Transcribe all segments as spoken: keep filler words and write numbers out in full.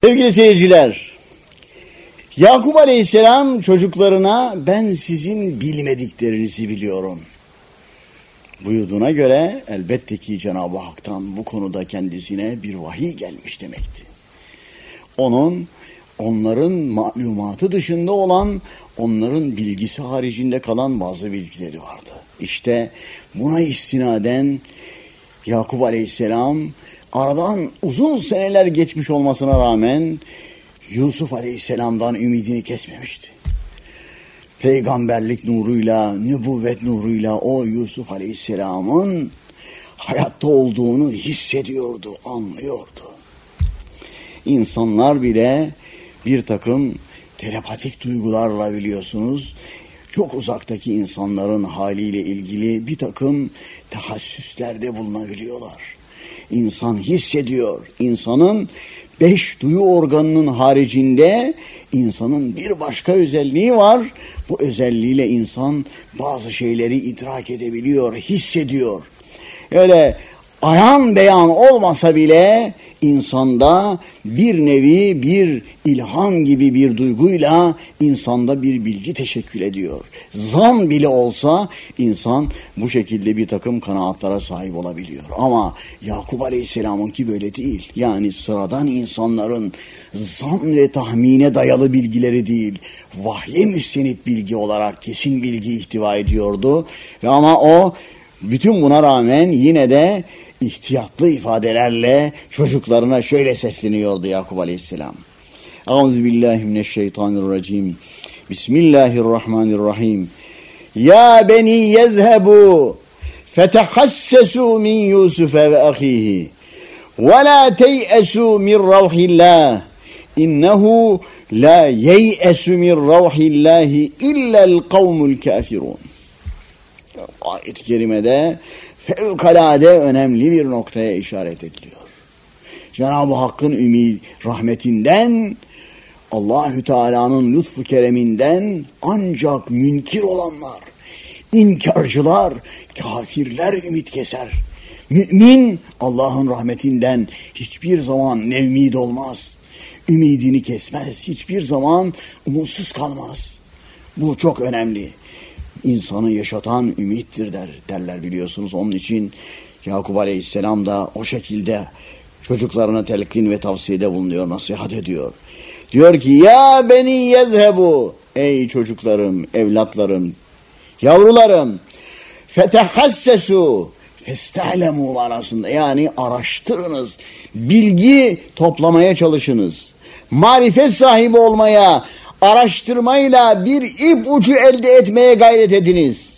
Sevgili seyirciler, Yakup Aleyhisselam çocuklarına ben sizin bilmediklerinizi biliyorum buyurduğuna göre elbette ki Cenab-ı Hak'tan bu konuda kendisine bir vahiy gelmiş demekti. Onun onların malumatı dışında olan, onların bilgisi haricinde kalan bazı bilgileri vardı. İşte buna istinaden Yakup Aleyhisselam aradan uzun seneler geçmiş olmasına rağmen Yusuf Aleyhisselam'dan ümidini kesmemişti. Peygamberlik nuruyla, nübüvvet nuruyla o Yusuf Aleyhisselam'ın hayatta olduğunu hissediyordu, anlıyordu. İnsanlar bile bir takım telepatik duygularla biliyorsunuz, çok uzaktaki insanların haliyle ilgili bir takım tahassüslerde bulunabiliyorlar. İnsan hissediyor. İnsanın beş duyu organının haricinde insanın bir başka özelliği var. Bu özelliğiyle insan bazı şeyleri idrak edebiliyor, hissediyor. Öyle ayan beyan olmasa bile insanda bir nevi bir ilham gibi bir duyguyla insanda bir bilgi teşekkül ediyor. Zan bile olsa insan bu şekilde bir takım kanaatlara sahip olabiliyor. Ama Yakup Aleyhisselam'ınki böyle değil. Yani sıradan insanların zan ve tahmine dayalı bilgileri değil, vahye müstenit bilgi olarak kesin bilgi ihtiva ediyordu. Ve ama o bütün buna rağmen yine de ihtiyatlı ifadelerle çocuklarına şöyle sesleniyordu Yakup Aleyhisselam. Euzubillahimineşşeytanirracim. Bismillahirrahmanirrahim. Ya beni yezhebu fetehassesu min Yusuf ve ahihi ve la teyesu min ravhillah innehu la yeyesu min ravhillahi illel kavmul kafirun. Ayet-i kerimede fevkalade önemli bir noktaya işaret ediliyor. Cenab-ı Hakk'ın ümid rahmetinden, Allahü Teala'nın lütfu kereminden ancak münkir olanlar, inkarcılar, kafirler ümit keser. Mümin Allah'ın rahmetinden hiçbir zaman nevmid olmaz. Ümidini kesmez. Hiçbir zaman umutsuz kalmaz. Bu çok önemli. İnsanı yaşatan ümittir der, derler biliyorsunuz. Onun için Yakup Aleyhisselam da o şekilde çocuklarına telkin ve tavsiyede bulunuyor, nasihat ediyor. Diyor ki ya beni yezhebu, ey çocuklarım, evlatlarım, yavrularım, fetehassesu, festa'lemu manasında, yani araştırınız, bilgi toplamaya çalışınız, marifet sahibi olmaya, araştırmayla bir ip ucu elde etmeye gayret ediniz.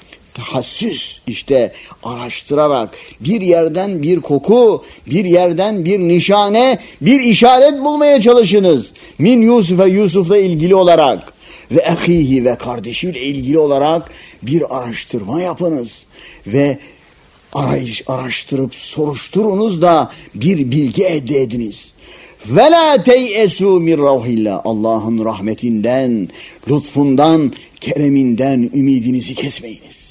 Tahassüs, işte araştırarak bir yerden bir koku, bir yerden bir nişane, bir işaret bulmaya çalışınız. Min Yusuf'a, Yusuf'la ilgili olarak ve ahihi ve kardeşiyle ilgili olarak bir araştırma yapınız ve arayış, araştırıp soruşturunuz da bir bilgi elde ediniz. Ve la teyesu min ravhillah, Allah'ın rahmetinden, lütfundan, kereminden ümidinizi kesmeyiniz.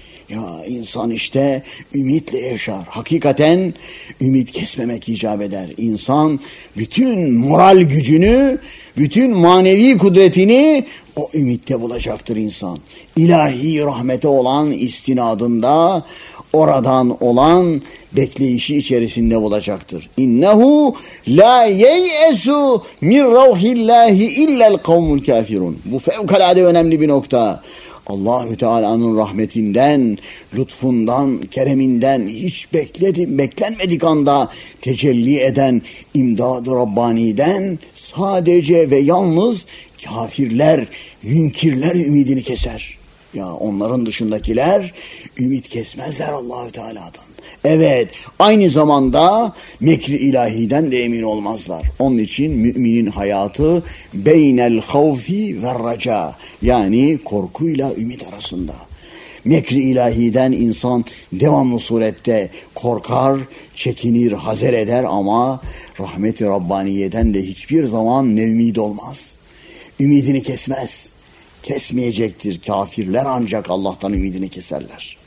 Ya insan işte ümitle yaşar. Hakikaten ümit kesmemek icap eder. İnsan bütün moral gücünü, bütün manevi kudretini o ümitte bulacaktır insan. İlahi rahmete olan istinadında, oradan olan bekleyişi içerisinde bulacaktır. İnnehu la yeyesu min ravhillahi illel kavmul kafirun. Bu fevkalade önemli bir nokta. Allahü Teala'nın rahmetinden, lütfundan, kereminden hiç bekledim, beklenmedik anda tecelli eden imdad-ı Rabbani'den sadece ve yalnız kafirler, münkirler ümidini keser. Ya onların dışındakiler ümit kesmezler Allahü Teala'dan. Evet, aynı zamanda mekri ilahiden de emin olmazlar. Onun için müminin hayatı beynel havfi ve raca, yani korkuyla ümit arasında. Mekri ilahiden insan devamlı surette korkar, çekinir, hazer eder ama rahmet-i Rabbaniye'den de hiçbir zaman mevmid olmaz. Ümidini kesmez. Kesmeyecektir. Kafirler ancak Allah'tan ümidini keserler.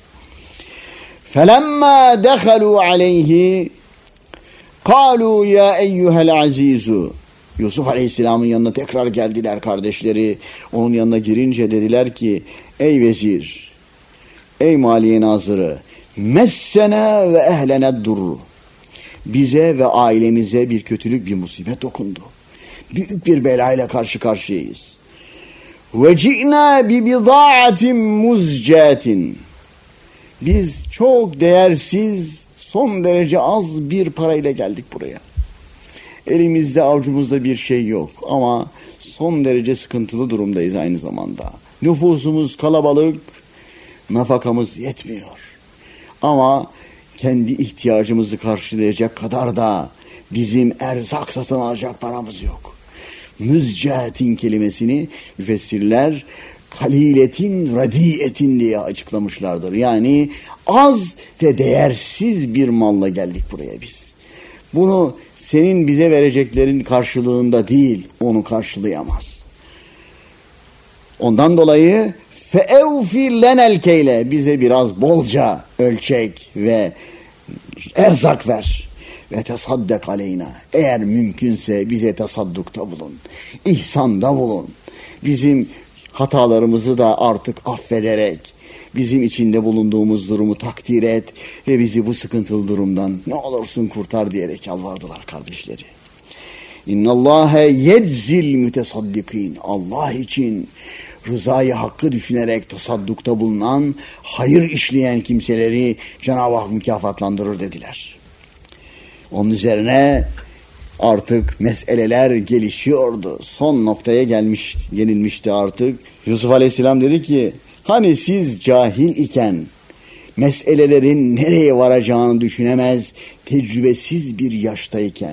فَلَمَّا دَخَلُوا عَلَيْهِ قَالُوا يَا اَيُّهَا الْعَز۪يزُ Yusuf Aleyhisselam'ın yanına tekrar geldiler kardeşleri. Onun yanına girince dediler ki ey vezir, ey maliye nazırı, messene ve ehlene durru. Bize ve ailemize bir kötülük, bir musibet dokundu. Büyük bir belayla karşı karşıyayız. Ve ci'na bi bidaatin muzcatin. Biz çok değersiz, son derece az bir parayla geldik buraya. Elimizde, avucumuzda bir şey yok ama son derece sıkıntılı durumdayız aynı zamanda. Nüfusumuz kalabalık, nafakamız yetmiyor. Ama kendi ihtiyacımızı karşılayacak kadar da bizim erzak satın alacak paramız yok. Müzcatin kelimesini müfessirler kaliletin radiyetin diye açıklamışlardır. Yani az ve değersiz bir malla geldik buraya biz. Bunu senin bize vereceklerin karşılığında değil, onu karşılayamaz. Ondan dolayı feevfi lenel keyle, bize biraz bolca ölçek ve erzak ver. Ve tesaddek aleyna, eğer mümkünse bize tasaddukta bulun, ihsanda bulun. Bizim hatalarımızı da artık affederek bizim içinde bulunduğumuz durumu takdir et ve bizi bu sıkıntılı durumdan ne olursun kurtar diyerek yalvardılar kardeşleri. İnnallâhe yeczil mütesaddikin. Allah için rızayı hakkı düşünerek tasaddukta bulunan, hayır işleyen kimseleri Cenab-ı Hak mükafatlandırır dediler. Onun üzerine artık meseleler gelişiyordu. Son noktaya gelmiş, yenilmişti artık. Yusuf Aleyhisselam dedi ki, hani siz cahil iken meselelerin nereye varacağını düşünemez, tecrübesiz bir yaştayken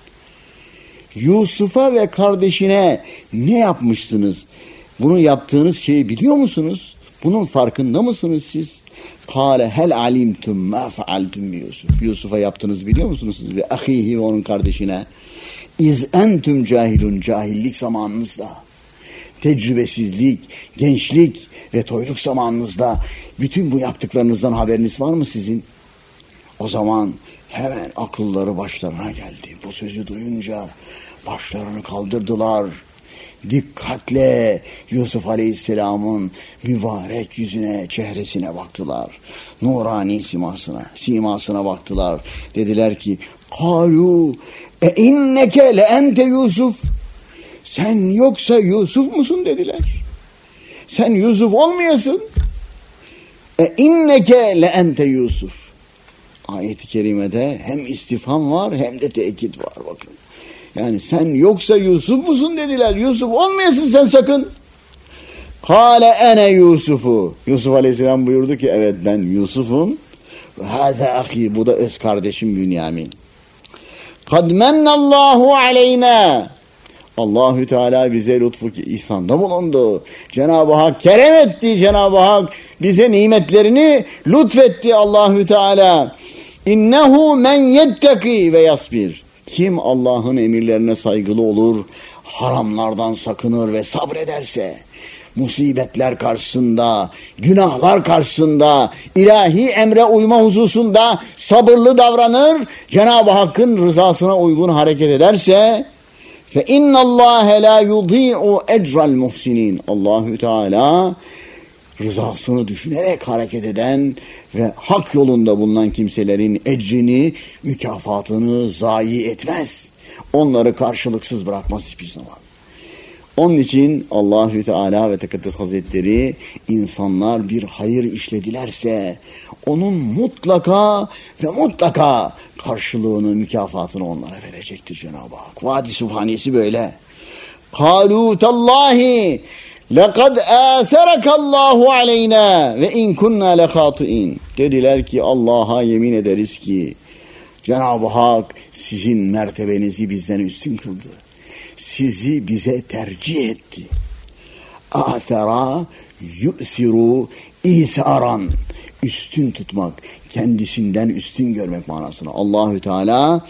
Yusuf'a ve kardeşine ne yapmışsınız? Bunu yaptığınız şeyi biliyor musunuz? Bunun farkında mısınız siz? Kâle hel alimtum mâ fealtum bi Yusuf. Yusuf'a yaptığınızı biliyor musunuz siz? Ve ahihi ve onun kardeşine. İz entüm cahilun, cahillik zamanınızda, tecrübesizlik, gençlik ve toyluk zamanınızda bütün bu yaptıklarınızdan haberiniz var mı sizin? O zaman hemen akılları başlarına geldi. Bu sözü duyunca başlarını kaldırdılar. Dikkatle Yusuf Aleyhisselam'ın mübarek yüzüne, çehresine baktılar. Nurani simasına, simasına baktılar. Dediler ki, "Kalu e inneke le ente Yusuf." Sen yoksa Yusuf musun dediler. Sen Yusuf olmayasın. E inneke le ente Yusuf. Ayet-i kerimede hem istifham var hem de tekit var bakın. Yani sen yoksa Yusuf musun dediler. Yusuf olmayasın sen sakın. Kâle ene Yusuf'u. Yusuf Aleyhisselam buyurdu ki evet ben Yusuf'um. Ve hâzâ ahi, bu da öz kardeşim Bünyamin. Kad mennallahu aleyna. Allahü Teala bize lütfu ki ihsanda bulundu. Cenab-ı Hak kerem etti. Cenab-ı Hak bize nimetlerini lütfetti Allahü Teala. İnnehu men yetteki ve yasbir. Kim Allah'ın emirlerine saygılı olur, haramlardan sakınır ve sabrederse, musibetler karşısında, günahlar karşısında, ilahi emre uyma hususunda sabırlı davranır, Cenab-ı Hakk'ın rızasına uygun hareket ederse, فَاِنَّ اللّٰهَ لَا يُضِيعُ اَجْرَ الْمُحْسِنِينَ. Allahü Teala rızasını düşünerek hareket eden ve hak yolunda bulunan kimselerin ecrini, mükafatını zayi etmez. Onları karşılıksız bırakmaz hiçbir zaman. Onun için Allahü Teala ve Tekaddes Hazretleri insanlar bir hayır işledilerse onun mutlaka ve mutlaka karşılığını, mükafatını onlara verecektir Cenab-ı Hak. Vadi Sübhanesi böyle. Kâlû tallâhi لَقَدْ آثَرَكَ اللّٰهُ عَلَيْنَا وَاِنْ كُنَّا لَخَاطِئِينَ. Dediler ki Allah'a yemin ederiz ki Cenab-ı Hak sizin mertebenizi bizden üstün kıldı. Sizi bize tercih etti. Âthera yu'siru isaran. Üstün tutmak, kendisinden üstün görmek manasına. Allahü Teala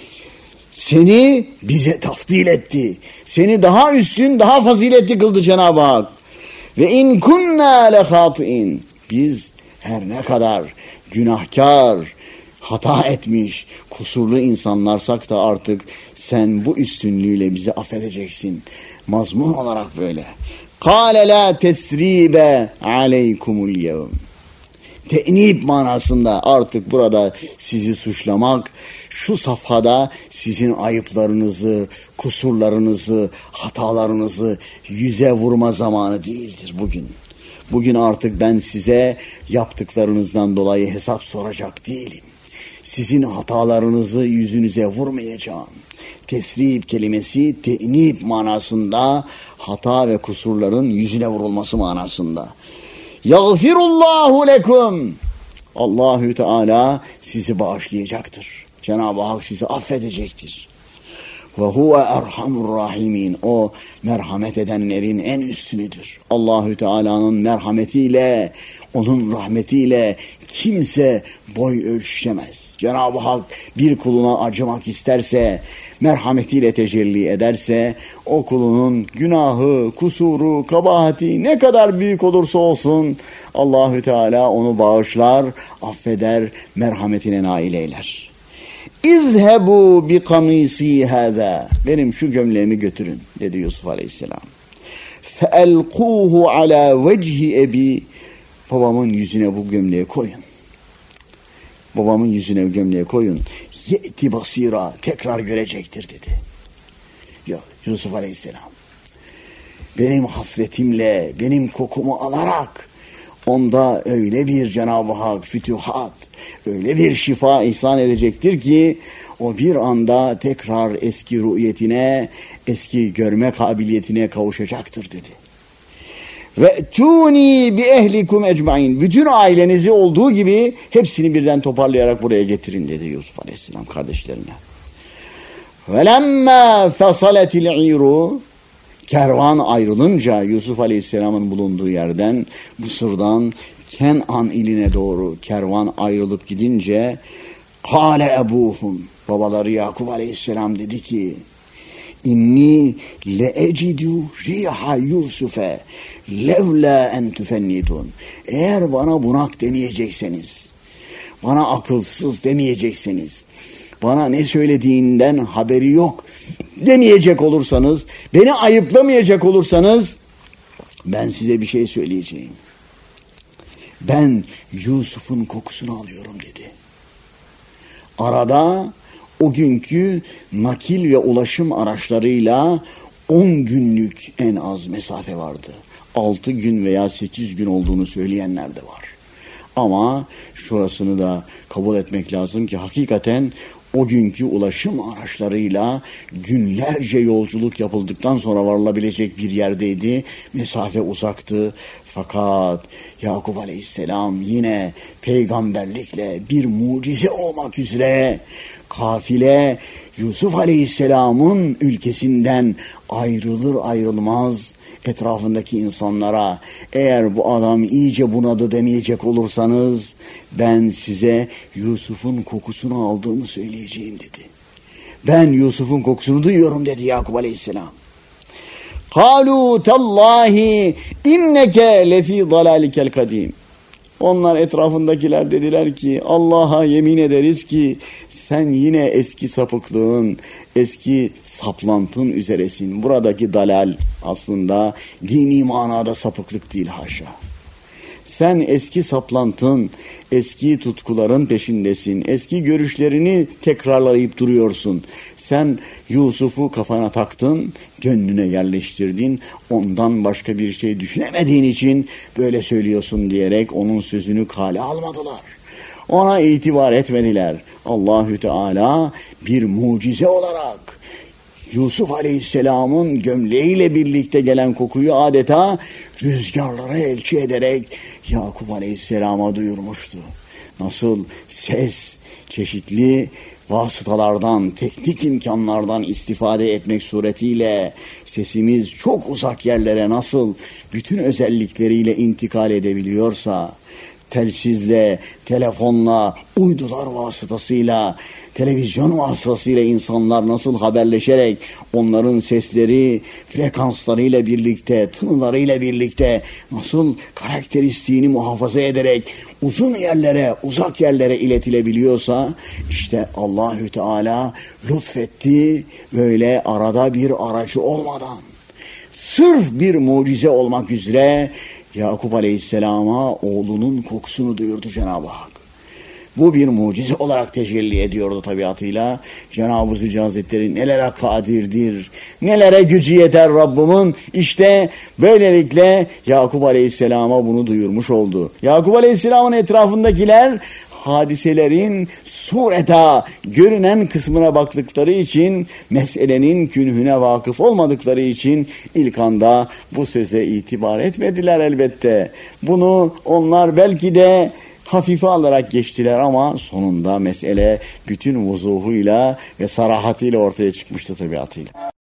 seni bize tafdil etti. Seni daha üstün, daha faziletli kıldı Cenab-ı Hak. Ve in kunna lehatin. Biz her ne kadar günahkar, hata etmiş, kusurlu insanlarsak da artık sen bu üstünlüğüyle bizi affedeceksin. Mazmun olarak böyle. قَالَ لَا تَسْرِيبَ عَلَيْكُمُ الْيَوْمِ Te'nib manasında artık burada sizi suçlamak, şu safhada sizin ayıplarınızı, kusurlarınızı, hatalarınızı yüze vurma zamanı değildir bugün. Bugün artık ben size yaptıklarınızdan dolayı hesap soracak değilim. Sizin hatalarınızı yüzünüze vurmayacağım. Tesrib kelimesi te'nib manasında, hata ve kusurların yüzüne vurulması manasında. Yağfirullahu lekum. Allahü Teala sizi bağışlayacaktır. Cenab-ı Hak sizi affedecektir. Ve huve erhamur rahimin. O merhamet edenlerin en üstünüdür. Allahü Teala'nın merhametiyle, onun rahmetiyle kimse boy ölçüşemez. Cenab-ı Hak bir kuluna acımak isterse, merhametiyle tecelli ederse, o kulunun günahı, kusuru, kabahati ne kadar büyük olursa olsun Allahü Teala onu bağışlar, affeder, merhametine nail eyler. İzhebu bi kamisi hâzâ. Benim şu gömleğimi götürün dedi Yusuf Aleyhisselam. Feelkuhu ala vecihi ebi. Babamın yüzüne bu gömleği koyun. Babamın yüzüne bu gömleği koyun. Ye'ti basira. Tekrar görecektir dedi. Ya Yusuf Aleyhisselam. Benim hasretimle, benim kokumu alarak onda öyle bir Cenab-ı Hak fütühat, öyle bir şifa ihsan edecektir ki o bir anda tekrar eski ruhiyetine, eski görme kabiliyetine kavuşacaktır dedi. Ve tuni bi ehlikum ecmaîn. Bütün ailenizi olduğu gibi hepsini birden toparlayarak buraya getirin dedi Yusuf Aleyhisselam kardeşlerine. Ve lemma fasalatil iru. Kervan ayrılınca Yusuf Aleyhisselam'ın bulunduğu yerden, Mısır'dan Kenan iline doğru kervan ayrılıp gidince kâle ebuhum, babaları Yakup Aleyhisselam dedi ki inni le ecidü riha Yusuf'e levla en tufennidun. Eğer bana bunak demeyecekseniz, bana akılsız demeyecekseniz, bana ne söylediğinden haberi yok demeyecek olursanız, beni ayıplamayacak olursanız ben size bir şey söyleyeceğim. Ben Yusuf'un kokusunu alıyorum dedi. Arada o günkü nakil ve ulaşım araçlarıyla on günlük en az mesafe vardı. altı gün veya sekiz gün olduğunu söyleyenler de var. Ama şurasını da kabul etmek lazım ki hakikaten o günkü ulaşım araçlarıyla günlerce yolculuk yapıldıktan sonra varılabilecek bir yerdeydi. Mesafe uzaktı. Fakat Yakup Aleyhisselam yine peygamberlikle bir mucize olmak üzere kafile Yusuf Aleyhisselam'ın ülkesinden ayrılır ayrılmaz etrafındaki insanlara eğer bu adam iyice bunadı demeyecek olursanız ben size Yusuf'un kokusunu aldığımı söyleyeceğim dedi. Ben Yusuf'un kokusunu duyuyorum dedi Yakup Aleyhisselam. Kalu tallahi inneke lefi dalalikel kadim. Onlar etrafındakiler dediler ki Allah'a yemin ederiz ki sen yine eski sapıklığın, eski saplantın üzeresin. Buradaki dalal aslında dini manada sapıklık değil haşa. Sen eski saplantın, eski tutkuların peşindesin. Eski görüşlerini tekrarlayıp duruyorsun. Sen Yusuf'u kafana taktın, gönlüne yerleştirdin. Ondan başka bir şey düşünemediğin için böyle söylüyorsun diyerek onun sözünü kale almadılar. Ona itibar etmediler. Allahü Teala bir mucize olarak Yusuf Aleyhisselam'ın gömleğiyle birlikte gelen kokuyu adeta rüzgarlara elçi ederek Yakup Aleyhisselam'a duyurmuştu. Nasıl ses çeşitli vasıtalardan, teknik imkanlardan istifade etmek suretiyle sesimiz çok uzak yerlere nasıl bütün özellikleriyle intikal edebiliyorsa, telsizle, telefonla, uydular vasıtasıyla, televizyon vasıtasıyla insanlar nasıl haberleşerek onların sesleri, frekanslarıyla birlikte, tınılarıyla birlikte nasıl karakteristiğini muhafaza ederek uzun yerlere, uzak yerlere iletilebiliyorsa işte Allahü Teala lütfetti böyle arada bir aracı olmadan. Sırf bir mucize olmak üzere Yakup Aleyhisselam'a oğlunun kokusunu duyurdu Cenab-ı Hak. Bu bir mucize olarak tecelli ediyordu tabiatıyla. Cenab-ı Zülcelal Hazretleri nelere kadirdir, nelere gücü yeter Rabbimin. İşte böylelikle Yakup Aleyhisselam'a bunu duyurmuş oldu. Yakup Aleyhisselam'ın etrafındakiler hadiselerin sureta görünen kısmına baktıkları için, meselenin künhüne vakıf olmadıkları için ilk anda bu söze itibar etmediler elbette. Bunu onlar belki de hafife alarak geçtiler ama sonunda mesele bütün vuzuhuyla ve sarahatıyla ortaya çıkmıştı tabiatıyla.